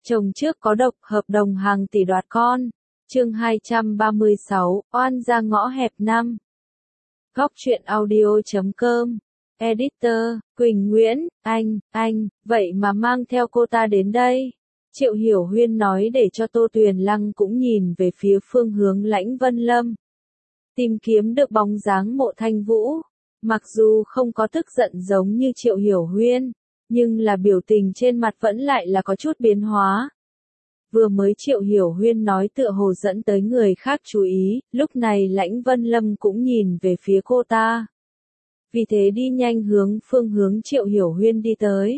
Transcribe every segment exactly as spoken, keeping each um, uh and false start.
Chồng trước có độc, hợp đồng hàng tỷ đoạt con. Chương hai trăm ba mươi sáu, oan ra ngõ hẹp năm. Góc truyện audio chấm com. Editor, Quỳnh Nguyễn, anh, anh, vậy mà mang theo cô ta đến đây. Triệu Hiểu Huyên nói để cho Tô Tuyền Lăng cũng nhìn về phía phương hướng Lãnh Vân Lâm. Tìm kiếm được bóng dáng Mộ Thanh Vũ. Mặc dù không có tức giận giống như Triệu Hiểu Huyên, nhưng là biểu tình trên mặt vẫn lại là có chút biến hóa. Vừa mới Triệu Hiểu Huyên nói tựa hồ dẫn tới người khác chú ý, lúc này Lãnh Vân Lâm cũng nhìn về phía cô ta. Vì thế đi nhanh hướng phương hướng Triệu Hiểu Huyên đi tới.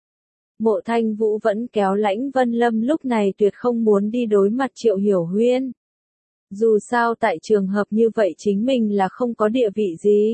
Mộ Thanh Vũ vẫn kéo Lãnh Vân Lâm lúc này tuyệt không muốn đi đối mặt Triệu Hiểu Huyên. Dù sao tại trường hợp như vậy chính mình là không có địa vị gì.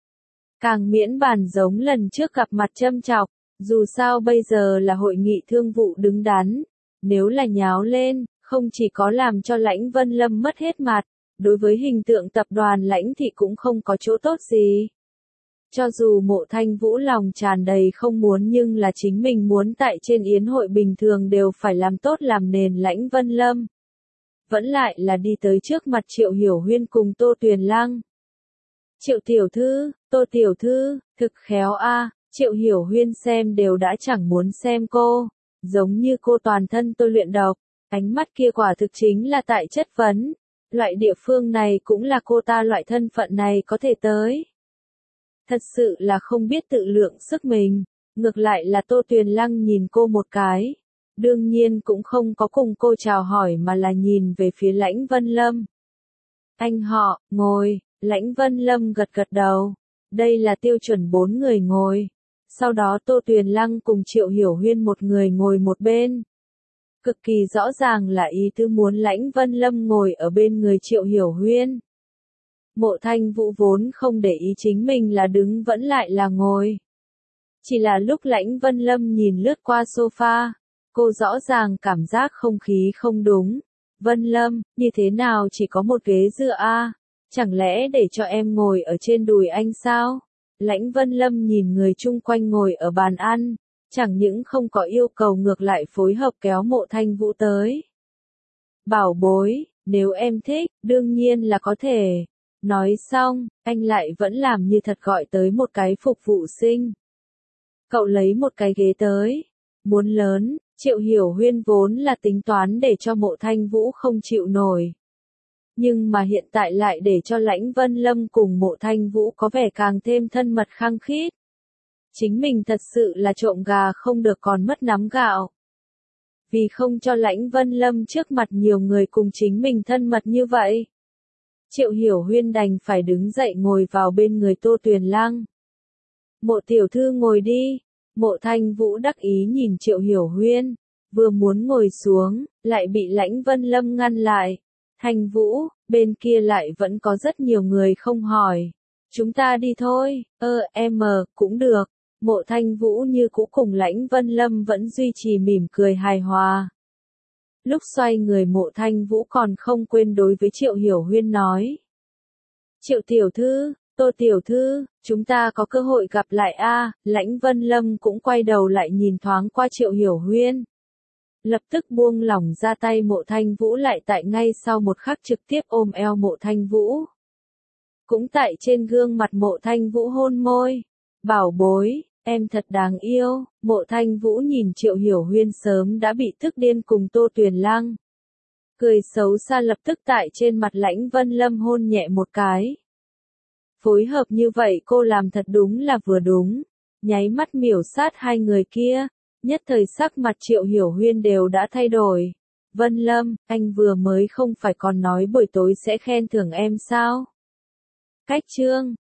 Càng miễn bàn giống lần trước gặp mặt châm chọc, dù sao bây giờ là hội nghị thương vụ đứng đắn. Nếu là nháo lên, không chỉ có làm cho Lãnh Vân Lâm mất hết mặt, đối với hình tượng tập đoàn Lãnh thì cũng không có chỗ tốt gì. Cho dù Mộ Thanh Vũ lòng tràn đầy không muốn nhưng là chính mình muốn tại trên yến hội bình thường đều phải làm tốt làm nền Lãnh Vân Lâm. Vẫn lại là đi tới trước mặt Triệu Hiểu Huyên cùng Tô Tuyền Lăng. Triệu tiểu thư, Tô tiểu thư, thực khéo a. Triệu Hiểu Huyên xem đều đã chẳng muốn xem cô. Giống như cô toàn thân tôi luyện độc, ánh mắt kia quả thực chính là tại chất vấn. Loại địa phương này cũng là cô ta loại thân phận này có thể tới. Thật sự là không biết tự lượng sức mình, ngược lại là Tô Tuyền Lăng nhìn cô một cái. Đương nhiên cũng không có cùng cô chào hỏi mà là nhìn về phía Lãnh Vân Lâm. Anh họ, ngồi, Lãnh Vân Lâm gật gật đầu. Đây là tiêu chuẩn bốn người ngồi. Sau đó Tô Tuyền Lăng cùng Triệu Hiểu Huyên một người ngồi một bên. Cực kỳ rõ ràng là ý tứ muốn Lãnh Vân Lâm ngồi ở bên người Triệu Hiểu Huyên. Mộ Thanh Vũ vốn không để ý chính mình là đứng vẫn lại là ngồi. Chỉ là lúc Lãnh Vân Lâm nhìn lướt qua sofa, cô rõ ràng cảm giác không khí không đúng. Vân Lâm, như thế nào chỉ có một ghế dựa a? Chẳng lẽ để cho em ngồi ở trên đùi anh sao? Lãnh Vân Lâm nhìn người chung quanh ngồi ở bàn ăn, chẳng những không có yêu cầu ngược lại phối hợp kéo Mộ Thanh Vũ tới. Bảo bối, nếu em thích, đương nhiên là có thể. Nói xong, anh lại vẫn làm như thật gọi tới một cái phục vụ sinh. Cậu lấy một cái ghế tới. Muốn lớn, Triệu Hiểu Huyên vốn là tính toán để cho Mộ Thanh Vũ không chịu nổi. Nhưng mà hiện tại lại để cho Lãnh Vân Lâm cùng Mộ Thanh Vũ có vẻ càng thêm thân mật khăng khít. Chính mình thật sự là trộm gà không được còn mất nắm gạo. Vì không cho Lãnh Vân Lâm trước mặt nhiều người cùng chính mình thân mật như vậy. Triệu Hiểu Huyên đành phải đứng dậy ngồi vào bên người Tô Tuyền Lăng. Mộ tiểu thư ngồi đi. Mộ Thanh Vũ đắc ý nhìn Triệu Hiểu Huyên. Vừa muốn ngồi xuống, lại bị Lãnh Vân Lâm ngăn lại. Thanh Vũ, bên kia lại vẫn có rất nhiều người không hỏi. Chúng ta đi thôi, ơ, em, cũng được. Mộ Thanh Vũ như cũ cùng Lãnh Vân Lâm vẫn duy trì mỉm cười hài hòa. Lúc xoay người Mộ Thanh Vũ còn không quên đối với Triệu Hiểu Huyên nói. Triệu tiểu thư, Tô tiểu thư, chúng ta có cơ hội gặp lại a. Lãnh Vân Lâm cũng quay đầu lại nhìn thoáng qua Triệu Hiểu Huyên. Lập tức buông lỏng ra tay Mộ Thanh Vũ lại tại ngay sau một khắc trực tiếp ôm eo Mộ Thanh Vũ. Cũng tại trên gương mặt Mộ Thanh Vũ hôn môi. Bảo bối, em thật đáng yêu. Mộ Thanh Vũ nhìn Triệu Hiểu Huyên sớm đã bị tức điên cùng Tô Tuyền Lăng. Cười xấu xa lập tức tại trên mặt Lãnh Vân Lâm hôn nhẹ một cái. Phối hợp như vậy cô làm thật đúng là vừa đúng. Nháy mắt miểu sát hai người kia. Nhất thời sắc mặt Triệu Hiểu Huyên đều đã thay đổi. Vân Lâm, anh vừa mới không phải còn nói buổi tối sẽ khen thưởng em sao? Cách chương,